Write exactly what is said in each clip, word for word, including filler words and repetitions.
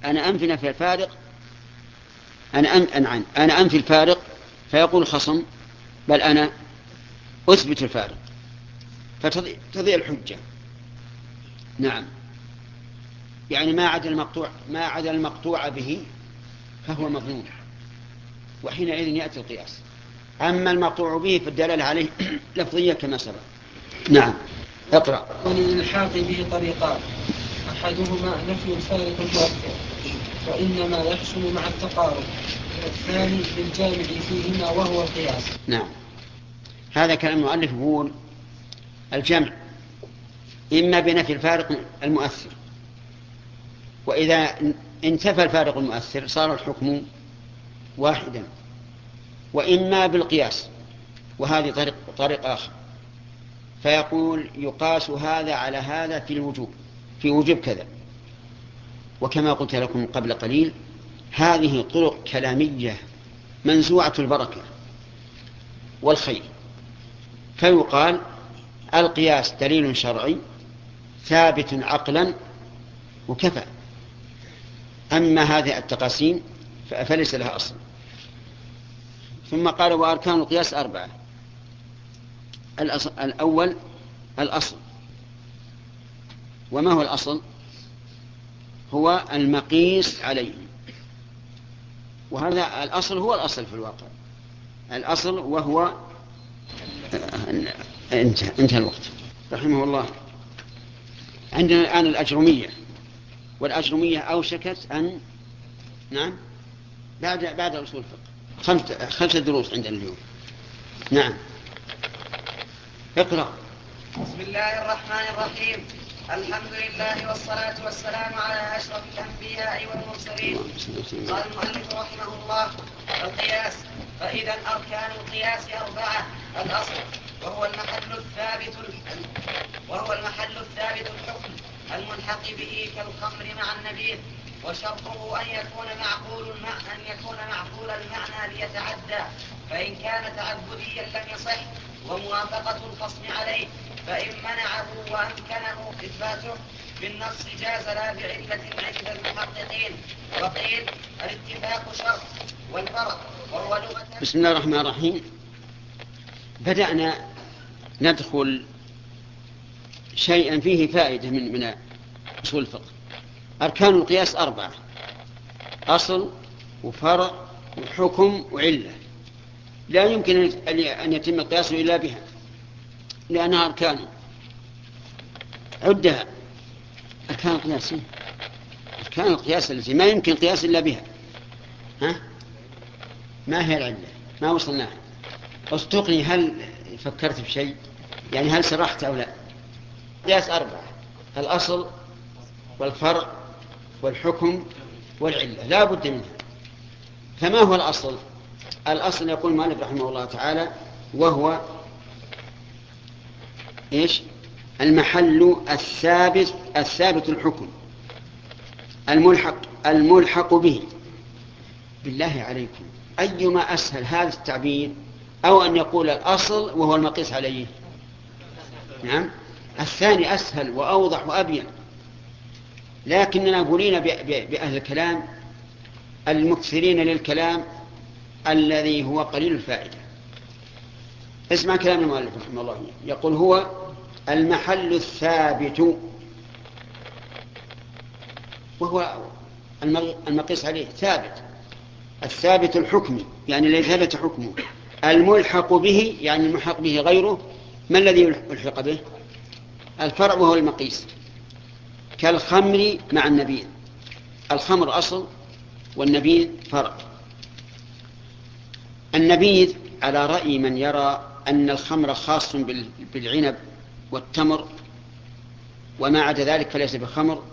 أنا أنفي نفي الفارق، أنا أن أنا أنفي الفارق، فيقول الخصم بل أنا أثبت الفارق، فتضيع الحجة. نعم، يعني ما عدا المقطوع ما عدا المقطوع به فهو مظنون، وحينئذ يأتي القياس. أما المقطوع به فالدلالة عليه لفظية كما سبق. نعم، اقرأ. وللإلحاق به طريقان، أحدهما نفي الفارق المؤثر وإنما يحصل مع التقارب، والثاني بالجامع فيهما وهو القياس. نعم، هذا كلام المؤلف يقول الجمع إما بنفي الفارق المؤثر، وإذا انتفى الفارق المؤثر صار الحكم واحدا، وإما بالقياس، وهذه طريق, طريق آخر، فيقول يقاس هذا على هذا في الوجوب في وجوب كذا. وكما قلت لكم قبل قليل هذه طرق كلامية منزوعة البركة والخير، فيقال القياس دليل شرعي ثابت عقلا وكفى. أما هذه التقاسيم فليس لها أصل. ثم قال وأركان القياس أربعة. الأول الأصل. وما هو الأصل؟ هو المقيس عليه، وهذا الأصل هو الأصل في الواقع، الأصل وهو انتهى, انتهى الوقت رحمه الله. عندنا الآن الأجرمية، والأجرمية أوشكت أن نعم بعد بعد أصول الفقه خمسة خمسة دروس عندنا اليوم. نعم، اقرأ. بسم الله الرحمن الرحيم. الحمد لله والصلاة والسلام على أشرف الأنبياء والمرسلين. قال المؤلف رحمه الله القياس. فإذا أركان القياس أربعة: الأصل وهو المحل الثابت وهو المحل الثابت الحكم الملحق به كالخمر مع النبيذ، وشرطه أن يكون معقول أن يكون معقول المعنى ليتعدى، فإن كان تعبديا لم يصح، وموافقة الخصم عليه، فإن منعه وأمكنه إثباته بالنص جاز لا بعلة عند المحققين. وقيل الاتفاق شرط والفرق وهو لغة. بسم الله الرحمن الرحيم. بدأنا ندخل شيئا فيه فائدة من من أصول الفقه. أركان القياس أربعة: أصل وفرع وحكم وعلة. لا يمكن أن يتم القياس إلا بها لأنها أركان. عدها أركان القياس، أركان القياس التي ما يمكن قياس إلا بها. ها؟ ما هي العلة؟ ما وصلناها. أصدقني، هل فكرت في شيء؟ يعني هل سرحت أو لا؟ قياس أربعة: الأصل والفرع والحكم والعلة، لا بد منها. فما هو الأصل؟ الأصل يقول المؤلف رحمه الله تعالى وهو إيش؟ المحل الثابت الثابت الحكم الملحق الملحق به. بالله عليكم، أيما أسهل هذا التعبير أو أن يقول الأصل وهو المقيس عليه؟ نعم، الثاني أسهل وأوضح وأبين. لكننا قولين بأهل الكلام المكثرين للكلام الذي هو قليل الفائدة. اسمع كلام المؤلف رحمه الله، يقول هو المحل الثابت، وهو المقيس عليه ثابت، الثابت الحكمي يعني الذي ثبت حكمه، الملحق به يعني الملحق به غيره. ما الذي يلحق به؟ الفرع وهو المقيس، كالخمر مع النبيذ. الخمر أصل والنبيذ فرع. النبيذ على رأي من يرى أن الخمر خاص بالعنب والتمر وما عدا ذلك فليس بخمر،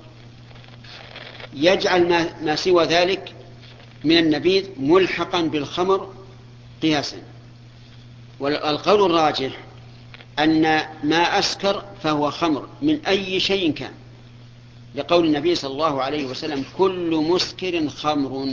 يجعل ما, ما سوى ذلك من النبيذ ملحقا بالخمر قياسا. والقول الراجح أن ما أسكر فهو خمر من أي شيء كان، لقول النبي صلى الله عليه وسلم كل مسكر خمر.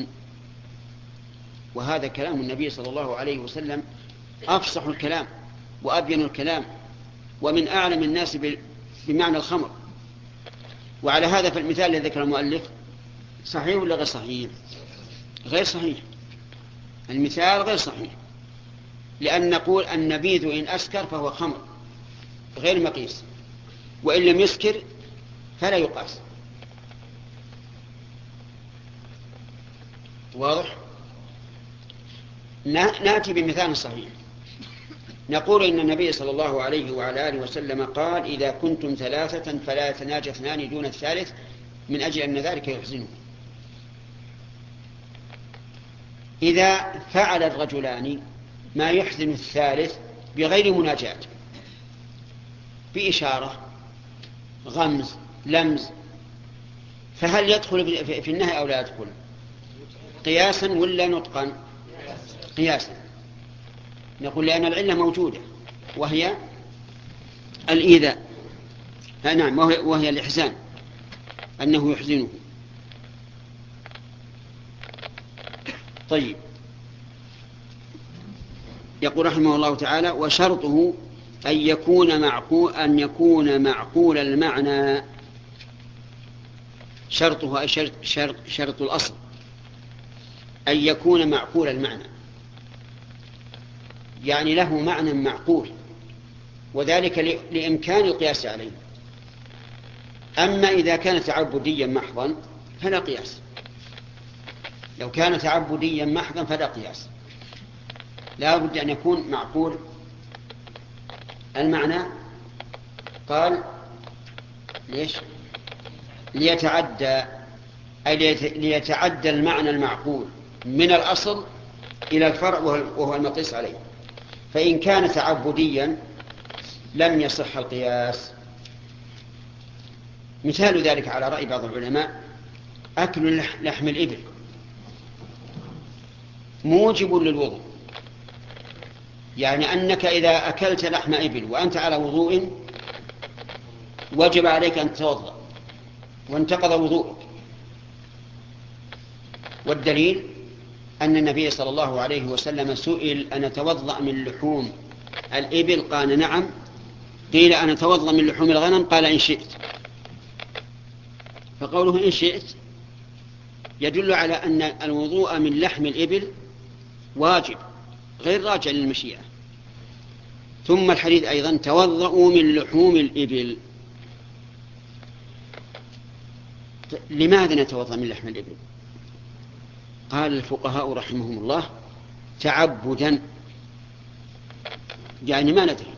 وهذا كلام النبي صلى الله عليه وسلم أفصح الكلام وأبين الكلام ومن أعلم الناس بمعنى الخمر. وعلى هذا فالمثال الذي ذكر المؤلف صحيح ولا غير صحيح؟ غير صحيح، المثال غير صحيح، لأن نقول النبيذ إن أسكر فهو خمر غير مقيس، وإن لم يسكر فلا يقاس. واضح؟ نأتي بمثال صحيح، نقول إن النبي صلى الله عليه وعلى آله وسلم قال إذا كنتم ثلاثة فلا يتناجى اثنان دون الثالث من أجل أن ذلك يحزنه. إذا فعل الرجلان ما يحزن الثالث بغير مناجاة، بإشارة، غمز، لمز، فهل يدخل في النهي أو لا يدخل؟ قياسا ولا نطقا؟ قياسا. نقول لأن العلة موجودة وهي الإيذاء، نعم، وهي الإحزان، أنه يحزنه. طيب، يقول رحمه الله تعالى: وشرطه أن يكون معقول أن يكون معقول المعنى. شرطه أي شرط, شرط, شرط الأصل أن يكون معقول المعنى، يعني له معنى معقول، وذلك لإمكان القياس عليه. أما إذا كان تعبديا محضا فلا قياس. لو كان تعبديا محضا فلا قياس، لا بد أن يكون معقول المعنى. قال ليش؟ ليتعدى، أي ليتعدى المعنى المعقول من الأصل إلى الفرع وهو المقيس عليه. فإن كان تعبديا لم يصح القياس. مثال ذلك على رأي بعض العلماء أكل لحم الإبل موجب للوضوء، يعني أنك إذا أكلت لحم إبل وأنت على وضوء وجب عليك أن تتوضأ وانتقض وضوءك. والدليل أن النبي صلى الله عليه وسلم سئل أن أتوضأ من لحوم الإبل؟ قال نعم. قيل أن أتوضأ من لحوم الغنم؟ قال إن شئت. فقوله إن شئت يدل على أن الوضوء من لحم الإبل واجب غير راجع للمشيئة. ثم الحديث أيضا: توضأوا من لحوم الإبل. لماذا نتوضأ من لحم الإبل؟ قال الفقهاء رحمهم الله: تعبدا، يعني ما ندري،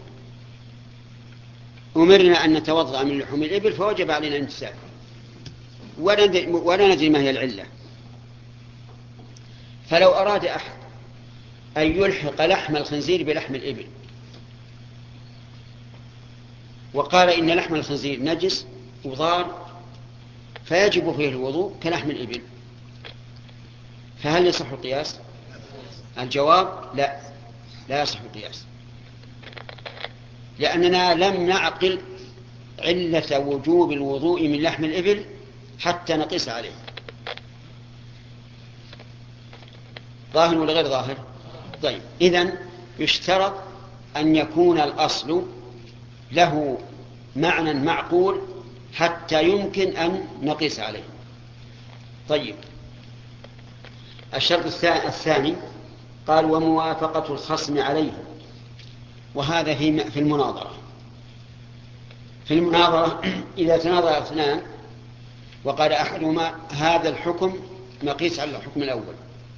أمرنا أن نتوضأ من لحوم الإبل فوجب علينا الامتثال، ولا ندري ما هي العلة. فلو أراد أحد أن يلحق لحم الخنزير بلحم الإبل وقال إن لحم الخنزير نجس وضار فيجب فيه الوضوء كلحم الإبل، فهل يصح القياس؟ الجواب: لا، لا يصح القياس، لأننا لم نعقل علة وجوب الوضوء من لحم الإبل حتى نقيس عليه. ظاهر ولا غير ظاهر؟ طيب، إذن يشترط أن يكون الأصل له معنى معقول حتى يمكن أن نقيس عليه. طيب، الشرط الثاني قال: وموافقة الخصم عليه. وهذا في المناظرة. في المناظرة إذا تناظر اثنان وقال أحدهما هذا الحكم نقيس على الحكم الأول،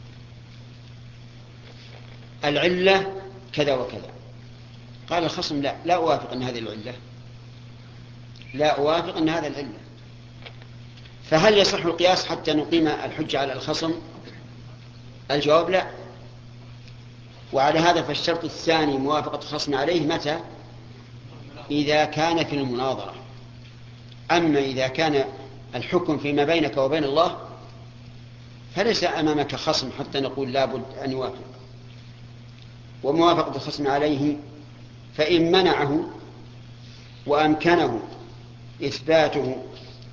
العلة كذا وكذا، قال الخصم: لا، لا أوافق أن هذه العلة، لا أوافق أن هذا العلة. فهل يصح القياس حتى نقيم الحجة على الخصم؟ الجواب: لا. وعلى هذا فالشرط الثاني موافقة الخصم عليه متى؟ إذا كان في المناظرة. أما إذا كان الحكم فيما بينك وبين الله فليس أمامك خصم حتى نقول لابد أن يوافق. وموافقة الخصم عليه فإن منعه وأمكنه إثباته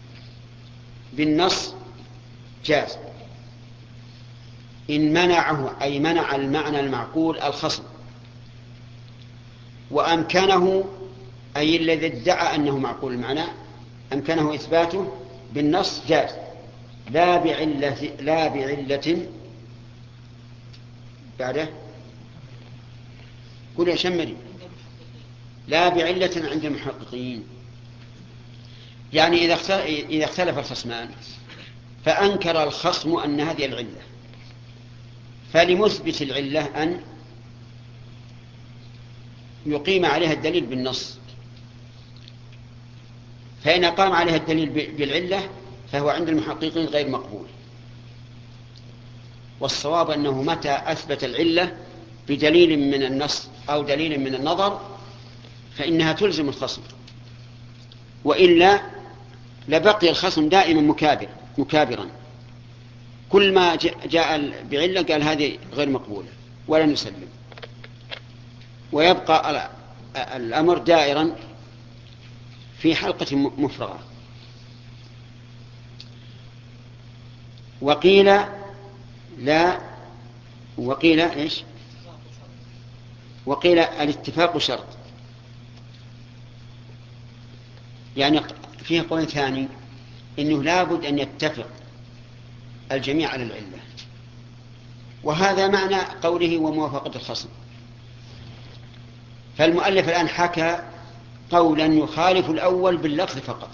بالنص جاز. إن منعه أي منع المعنى المعقول الخصم، وأمكنه أي الذي ادعى أنه معقول المعنى أمكنه إثباته بالنص جاز. لا بعلة لا بعلة بعده قل يا شمري لا بعلة عند المحققين. يعني إذا اختلف الخصمان فأنكر الخصم أن هذه العلة، فلمثبت العلة أن يقيم عليها الدليل بالنص، فإن قام عليها الدليل بالعلة فهو عند المحققين غير مقبول. والصواب أنه متى أثبت العلة بدليل من النص أو دليل من النظر فإنها تلزم الخصم، وإلا لبقي الخصم دائما مكابر مكابرا، كل ما جاء بعلة قال هذه غير مقبولة ولا نسلم، ويبقى الأمر دائرا في حلقة مفرغة. وقيل لا وقيل إيش وقيل الاتفاق شرط. يعني فيه قول ثاني إنه لابد أن يتفق الجميع على العلة، وهذا معنى قوله وموافقة الخصم. فالمؤلف الآن حكى قولا يخالف الأول باللفظ فقط.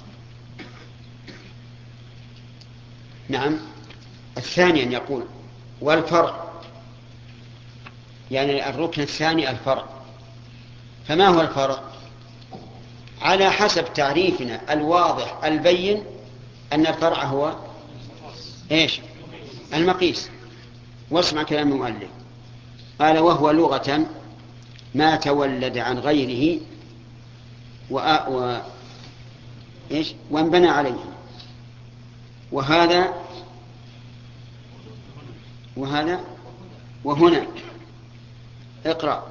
نعم. الثاني أن يقول والفرع، يعني الركن الثاني الفرع. فما هو الفرع؟ على حسب تعريفنا الواضح البين أن الفرع هو إيش؟ المقيس. واسمع كلام المؤلف، قال وهو لغة ما تولد عن غيره و... و... إيش؟ وانبنى عليه. وهذا وهذا وهنا اقرأ.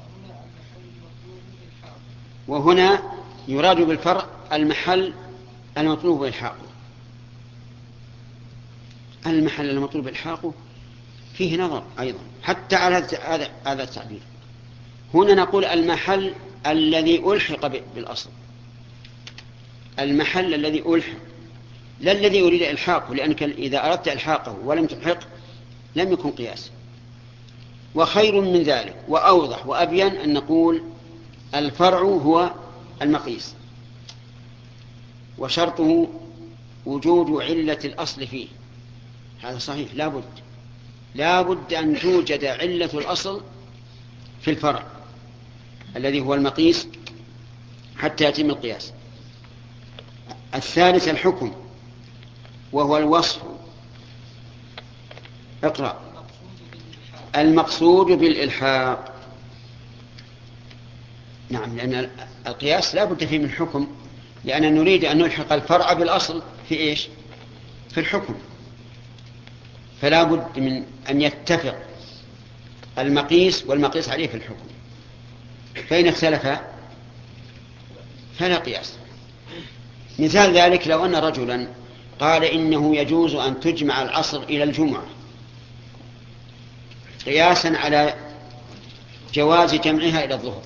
وهنا يراد بالفرع المحل المطلوب إلحاقه. المحل المطلوب إلحاقه فيه نظر أيضا حتى على هذا هذا التعبير. هنا نقول المحل الذي ألحق بالأصل، المحل الذي ألحق، لا الذي أريد إلحاقه، لأنك إذا أردت إلحاقه ولم تلحق لم يكن قياس. وخير من ذلك وأوضح وأبين أن نقول الفرع هو المقيس، وشرطه وجود علة الأصل فيه. هذا صحيح، لابد لابد أن توجد علة الأصل في الفرع الذي هو المقيس حتى يتم القياس. الثالث الحكم وهو الوصف. اقرأ. المقصود بالإلحاق. نعم، لأن القياس لا بد فيه من حكم، لأننا نريد أن نلحق الفرع بالأصل في إيش؟ في الحكم. فلا بد من أن يتفق المقيس والمقيس عليه في الحكم، فإن اختلف فلا قياس. مثال ذلك لو أن رجلا قال إنه يجوز أن تجمع العصر إلى الجمعة قياسا على جواز جمعها إلى الظهر،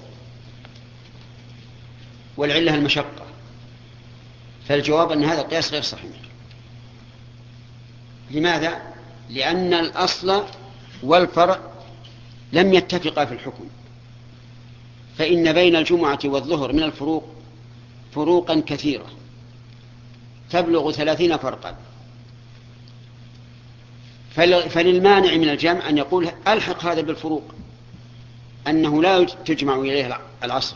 والعلة المشقة، فالجواب أن هذا القياس غير صحيح. لماذا؟ لأن الأصل والفرع لم يتفقا في الحكم، فإن بين الجمعة والظهر من الفروق فروقا كثيرة تبلغ ثلاثين فرقا. فللمانع من الجمع أن يقول ألحق هذا بالفروق أنه لا تجمع إليه العصر،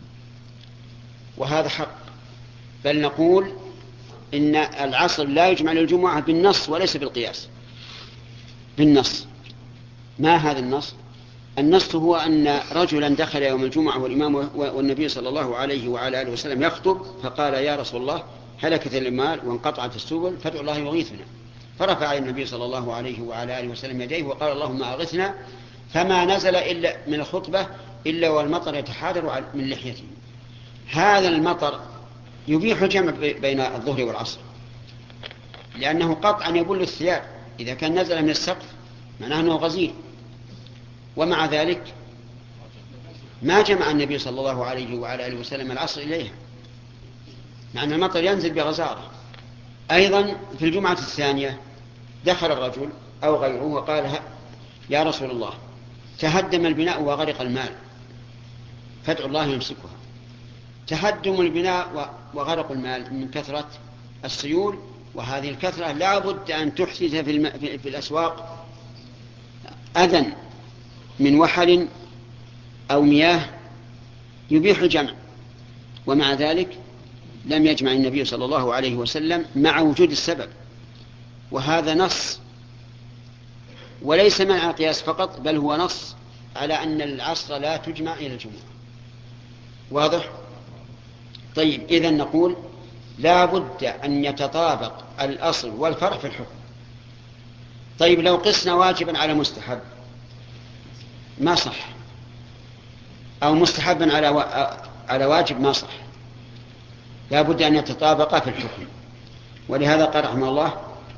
وهذا حق. بل نقول إن العصر لا يجمع للجمعة بالنص وليس بالقياس، بالنص. ما هذا النص؟ النص هو أن رجلا دخل يوم الجمعة والإمام والنبي صلى الله عليه وعلى آله وسلم يخطب، فقال يا رسول الله هلكت المال وانقطعت السبل فادع الله يغيثنا. فرفع النبي صلى الله عليه وعلى آله وسلم يديه وقال اللهم أغثنا، فما نزل إلا من الخطبة إلا والمطر يتحادر من لحيته. هذا المطر يبيح الجمع بين الظهر والعصر، لأنه قطعا يبل الثياب إذا كان نزل من السقف معناه أنه غزير. ومع ذلك ما جمع النبي صلى الله عليه وعلى آله وسلم العصر إليها، مع أن المطر ينزل بغزارة. أيضا في الجمعة الثانية دخل الرجل أو غيره وقال يا رسول الله تهدم البناء وغرق المال فادعوا الله يمسكها. تهدم البناء وغرق المال من كثرة السيول، وهذه الكثرة لا بد أن تحدث في, الم... في الأسواق أذى من وحل أو مياه يبيح الجمع، ومع ذلك لم يجمع النبي صلى الله عليه وسلم مع وجود السبب، وهذا نص وليس مع القياس فقط، بل هو نص على أن العصر لا تجمع إلى الجمعة. واضح؟ طيب إذن نقول لا بد أن يتطابق الأصل والفرع في الحكم. طيب لو قسنا واجبا على مستحب ما صح، أو مستحبا على و... على واجب ما صح، لا بد أن يتطابقا في الحكم. ولهذا قال رحمه الله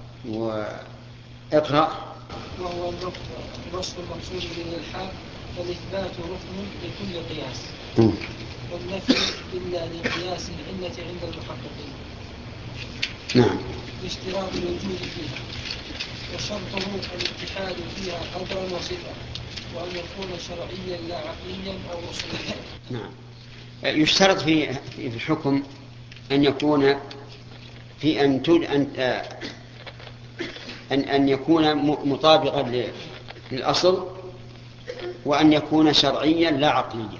واقرأ وهو الوصف المقصود بالإلحاق فالإثبات ركن لكل قياس والنفي إلا لقياس العلة عند المحققين. نعم. باشتراط الوجود فيها، وشرطه الاتحاد فيها قدرا وصفة، وأن يكون شرعيا لا عقليا أو أصوليا. نعم. يشترط في في الحكم أن يكون في أن أن أن أن يكون مطابقا للأصل، وأن يكون شرعيا لا عقليا.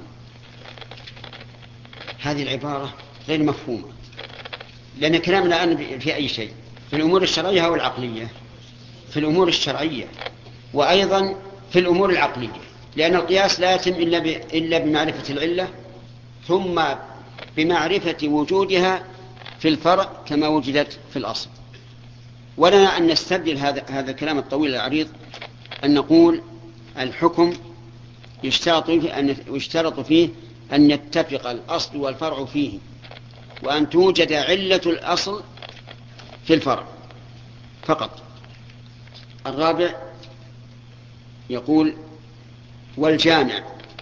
هذه العبارة غير مفهومة، لأن كلامنا الآن في أي شيء، في الأمور الشرعية أو العقلية؟ في الأمور الشرعية، وأيضا في الأمور العقلية، لأن القياس لا يتم إلا إلا بمعرفة العلة ثم بمعرفة وجودها في الفرع كما وجدت في الأصل. ولنا أن نستبدل هذا هذا الكلام الطويل العريض أن نقول الحكم يشترط فيه أن يشترط فيه أن يتفق الأصل والفرع فيه، وأن توجد علة الأصل في الفرع فقط. الرابع يقول والجامع،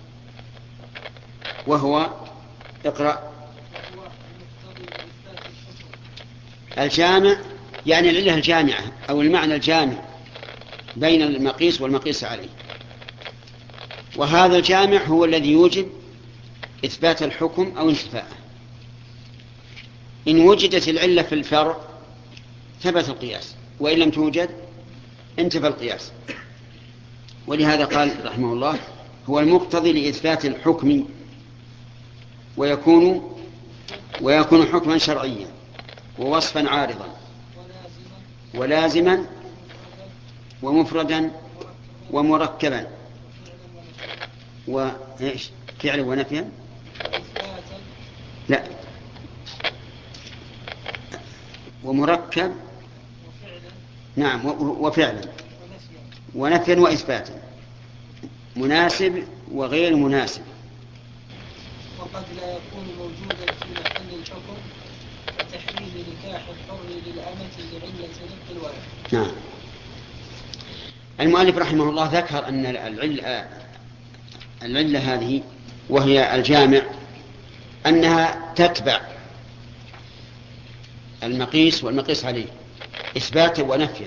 وهو اقرأ. الجامع يعني العلة الجامعة أو المعنى الجامع بين المقيس والمقيس عليه، وهذا الجامع هو الذي يوجب إثبات الحكم أو انتفاءه. إن وجدت العلة في الفرع ثبت القياس، وإن لم توجد انتفى القياس. ولهذا قال رحمه الله هو المقتضي لإثبات الحكم، ويكون ويكون حكما شرعيا ووصفا عارضا ولازما ومفردا ومركبا وإيش فعلا ونفيا. لا، ومركب نعم وفعلا ونفيا وإثباتا، مناسب وغير مناسب. وقد لا يكون موجودا في محل الحكم كتحريم نكاح الحر للأمة لعلة رق الولد. نعم. المؤلف رحمه الله ذكر أن العلة, العلة هذه وهي الجامع أنها تتبع المقيس والمقيس عليه إثباتا ونفيا،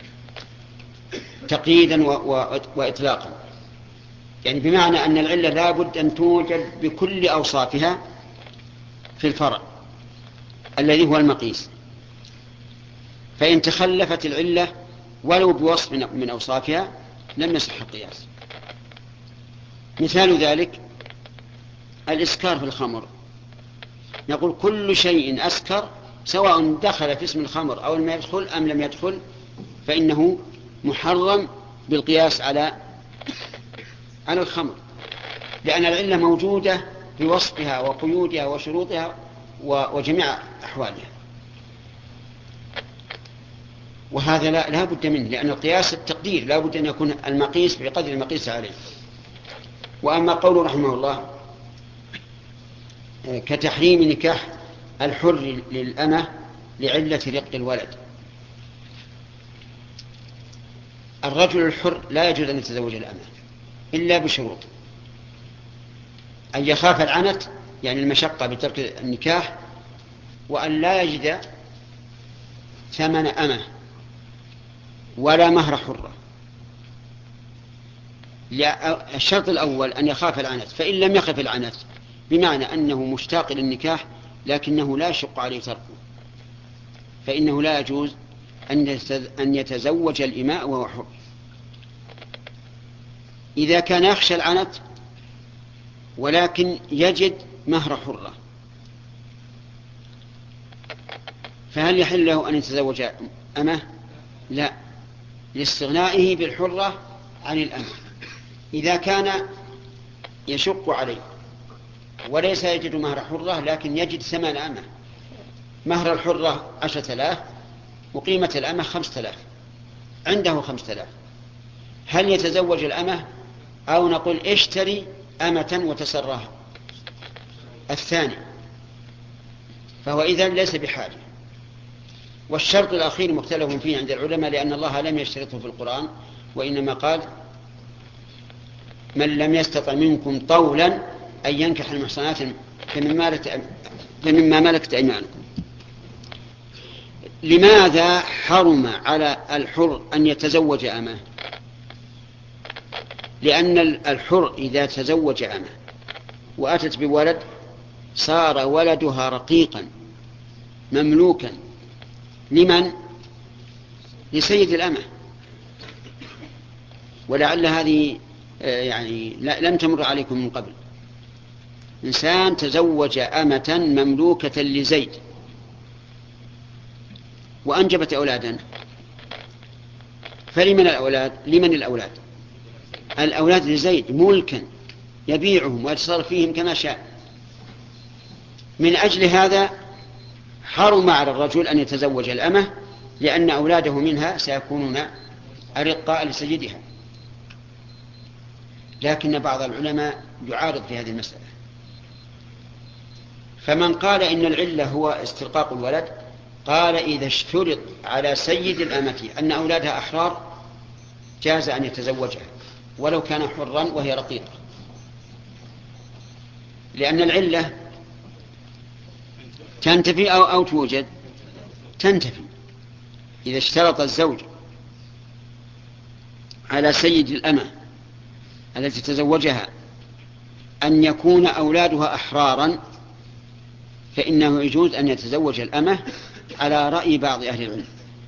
تقييدا وإطلاقا، يعني بمعنى أن العلة لا بد أن توجد بكل أوصافها في الفرع الذي هو المقيس، فإن تخلفت العلة ولو بوصف من أوصافها لم يصح القياس. مثال ذلك الإسكار في الخمر، نقول كل شيء أسكر سواء دخل في اسم الخمر أو لم يدخل أم لم يدخل فإنه محرم بالقياس على على الخمر، لأن العلة موجودة بوصفها وقيودها وشروطها وجميع أحوالها. وهذا لا, لا بد منه، لأن القياس التقدير لا بد أن يكون المقيس بقدر المقيس عليه. وأما قول رحمه الله كتحريم نكاح الحر للأمة لعلة رق الولد، الرجل الحر لا يجوز أن يتزوج الأمة إلا بشروط: أن يخاف العنت يعني المشقة بترك النكاح، وأن لا يجد ثمن أمة، ولا مهر حرة. الشرط الأول أن يخاف العنت، فإن لم يخف العنت بمعنى أنه مشتاق للنكاح لكنه لا يشق عليه تركه، فإنه لا يجوز أن يتزوج الإماء وهو حر. إذا كان يخشى العنت ولكن يجد مهر حرة، فهل يحل له أن يتزوج أمه؟ لا، لاستغنائه بالحرة عن الأمة. إذا كان يشق عليه وليس يجد مهر حرة لكن يجد ثمن أمة، مهر الحرة عشرة آلاف وقيمة الأمة خمسة آلاف، عنده خمسة آلاف، هل يتزوج الأمة أو نقول اشتري أمة وتسراها؟ الثاني، فهو إذن ليس بحاجة. والشرط الأخير مختلف فيه عند العلماء، لأن الله لم يشترطه في القرآن، وإنما قال من لم يستطع منكم طولا أن ينكح المحصنات فمما ملكت أيمانكم. لماذا حرم على الحر أن يتزوج أمه؟ لأن الحر إذا تزوج أمه وأتت بولد صار ولدها رقيقا مملوكا لمن؟ لسيد الأمة. ولعل هذه يعني لم تمر عليكم من قبل. إنسان تزوج أمة مملوكة لزيد وأنجبت أولادا، فلمن الأولاد؟ لمن الأولاد؟ الأولاد لزيد ملكا يبيعهم ويتصرف فيهم كما شاء. من أجل هذا حرم على الرجل أن يتزوج الأمة، لأن أولاده منها سيكونون أرقاء لسيدها. لكن بعض العلماء يعارض في هذه المسألة، فمن قال إن العلة هو استرقاق الولد قال إذا اشترط على سيد الأمة أن أولادها أحرار جاز أن يتزوجها ولو كان حرا وهي رقيقة، لأن العلة تنتفي أو, أو توجد، تنتفي. إذا اشترط الزوج على سيد الأمة التي تزوجها أن يكون أولادها أحرارا فإنه يجوز أن يتزوج الأمة على رأي بعض أهل العلم،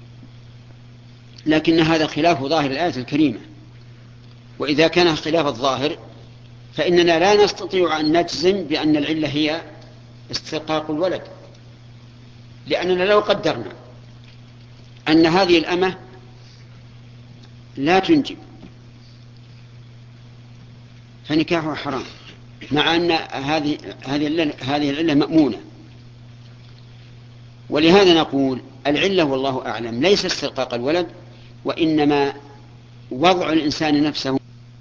لكن هذا خلاف ظاهر الآية الكريمة. وإذا كان خلاف الظاهر فإننا لا نستطيع أن نجزم بأن العلة هي استرقاق الولد، لأننا لو قدرنا أن هذه الأمة لا تنجب فنكاحها حرام، مع أن هذه هذه العلة مأمونة. ولهذا نقول العلة والله أعلم ليس استرقاق الولد، وإنما وضع الإنسان نفسه،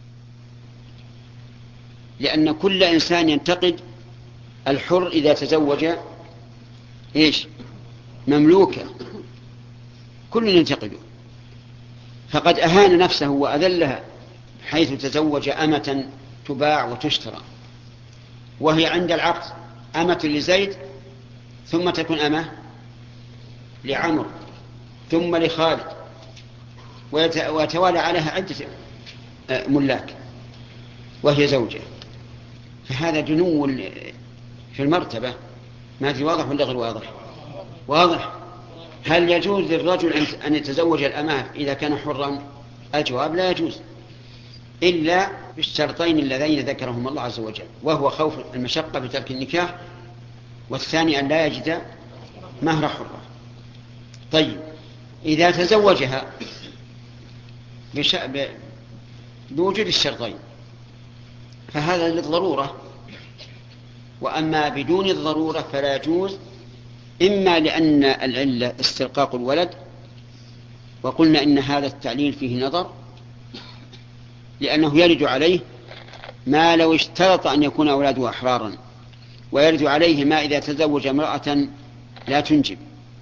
لأن كل إنسان ينتقد الحر إذا تزوج إيش؟ مملوكة، كل ينتقده، فقد أهان نفسه وأذلها حيث تزوج أمة تباع وتشترى، وهي عند العقد أمة لزيد ثم تكون أمة لعمر ثم لخالد، ويتوالى عليها عدة ملاك وهي زوجة، فهذا دنو في المرتبة. ما في واضح ولا غير واضح؟ واضح. هل يجوز للرجل أن يتزوج الأمة إذا كان حرا؟ الجواب لا يجوز، إلا بالشرطين اللذين ذكرهم الله عز وجل، وهو خوف المشقة بترك النكاح، والثاني أن لا يجد مهر حرة. طيب إذا تزوجها بش... ب... بوجود الشرطين فهذا للضرورة، وأما بدون الضرورة فلا يجوز، إما لأن العلة استرقاق الولد، وقلنا إن هذا التعليل فيه نظر، لأنه يرد عليه ما لو اشترط أن يكون أولاده أحرارا، ويرد عليه ما إذا تزوج امرأة لا تنجب.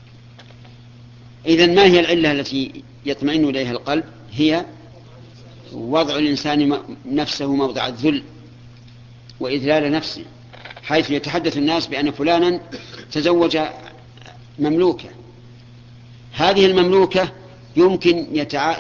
إذن ما هي العلة التي يطمئن إليها القلب؟ هي وضع الإنسان نفسه موضع الذل وإذلال نفسه، حيث يتحدث الناس بأن فلانا تزوج مملوكة، هذه المملوكة يمكن يتع...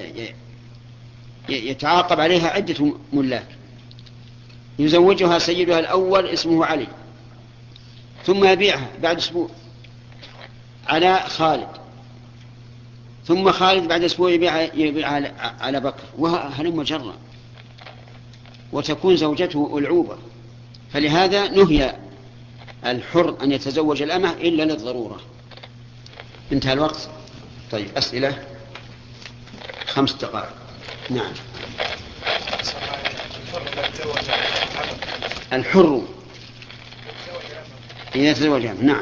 يتعاقب عليها عدة ملاك، يزوجها سيدها الأول اسمه علي، ثم يبيعها بعد أسبوع على خالد، ثم خالد بعد أسبوع يبيعها, يبيعها على بكر، وهلم جرا، وتكون زوجته ألعوبة. فلهذا نهي الحر أن يتزوج الأمة إلا للضرورة. انتهى الوقت. طيب أسئلة. خمس دقائق. نعم. الحر إذا تزوج أمة. نعم.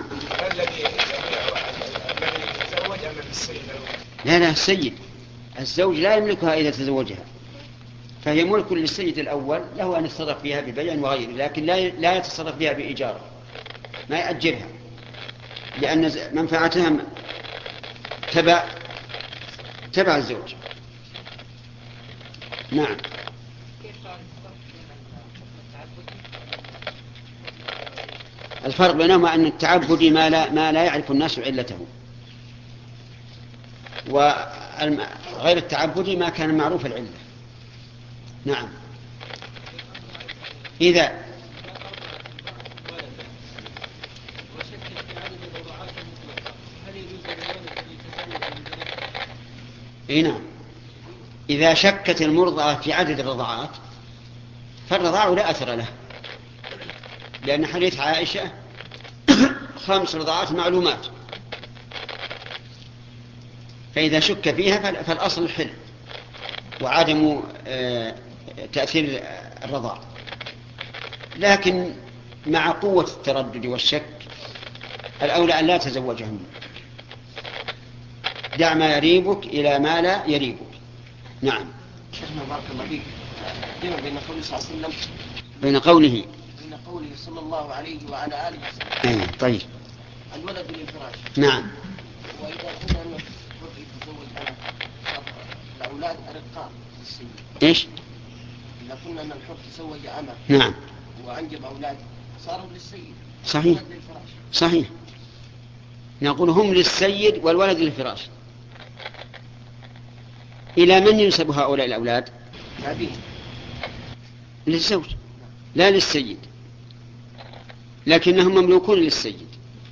لا لا السيد، الزوج لا يملكها إذا تزوجها، فهي ملك للسيد الأول، له أن يتصرف فيها ببيع وغيره، لكن لا يتصرف فيها بإيجار، ما يأجرها، لأن منفعتها تبع تبع الزوج. نعم. الفرق بينهما أن التعبدي ما لا, ما لا يعرف الناس علته، وغير التعبدي ما كان معروف العلة. نعم. إذا إيه نعم. إذا شكت المرضعة في عدد الرضعات فالرضاع لا أثر له، لأن حديث عائشة خمس رضعات معلومات، فإذا شك فيها فالأصل الحل وعدم تأثير الرضاع. لكن مع قوة التردد والشك الأولى أن لا تزوجهم، دع ما يريبك إلى ما لا يريبك. نعم. شيخنا بارك الله فيك، جمع بين قوله صلى الله عليه وسلم بين قوله بين قوله صلى الله عليه وعلى آله وسلم أي طيب الولد للفراش. نعم. وإذا كنا نتزوج أنا الأولاد أرقاء للسيد. إيش؟ إذا كنا أن الحر تزوج أمه نعم وأنجب أولاد صاروا للسيد. صحيح صحيح، نقول هم للسيد والولد للفراش. إلى من ينسب هؤلاء الأولاد؟ أبيه. للزوج لا للسيد، لكنهم مملوكون للسيد.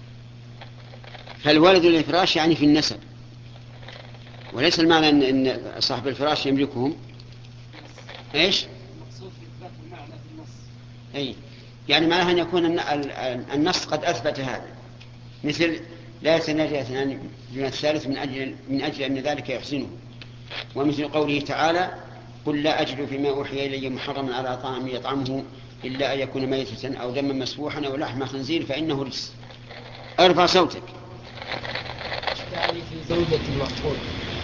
فالولد للفراش يعني في النسب، وليس المعنى أن صاحب الفراش يملكهم. إيش؟ المقصود في إثبات المعنى في النص. أي يعني معناها أن يكون النص قد أثبت هذا، مثل لا يتناجى اثنان دون الثالث من أجل, من أجل أن ذلك يحسنه، ومثل قوله تعالى قل لا أجد فيما أوحي إلي محرما على طعام يطعمه إلا أن يكون ميتة أو دما مسفوحا أو لحم خنزير فإنه رجس. ارفع صوتك. يعني في زوجة المفقود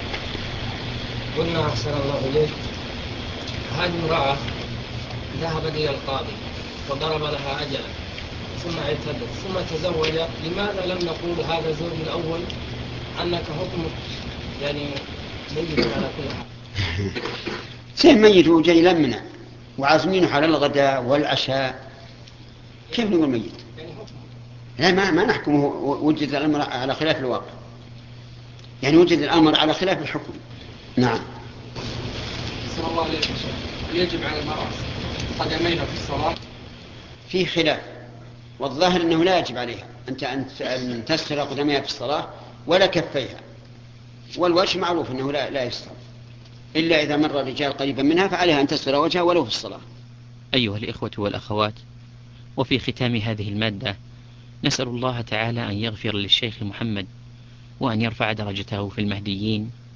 قلنا أحسن الله إليك، هذه امرأة ذهبت إلى القاضي وضرب لها أجلا ثم اعتدت ثم تزوج، لماذا لم نقول هذا زوج الأول أنك حكمك يعني ميت على كل حال؟ سير ميت وجاي لمنا وعازمينه على الغداء والعشاء، كيف نقول ميت؟ يعني حكمه. لا ما, ما نحكمه وجد الأمر على خلاف الواقع، يعني وجد الأمر على خلاف الحكم. نعم. صلى الله عليه وسلم يجب على المرأة قدميها في الصلاة؟ فيه خلاف، والظاهر أنه لا يجب عليها أن تستر قدميها في الصلاة ولا كفيها، والوجه معروف أنه لا, لا يستر إلا إذا مر الرجال قريبا منها فعليها أن تستر وجهها ولو في الصلاة. أيها الإخوة والأخوات، وفي ختام هذه المادة نسأل الله تعالى أن يغفر للشيخ محمد وأن يرفع درجته في المهديين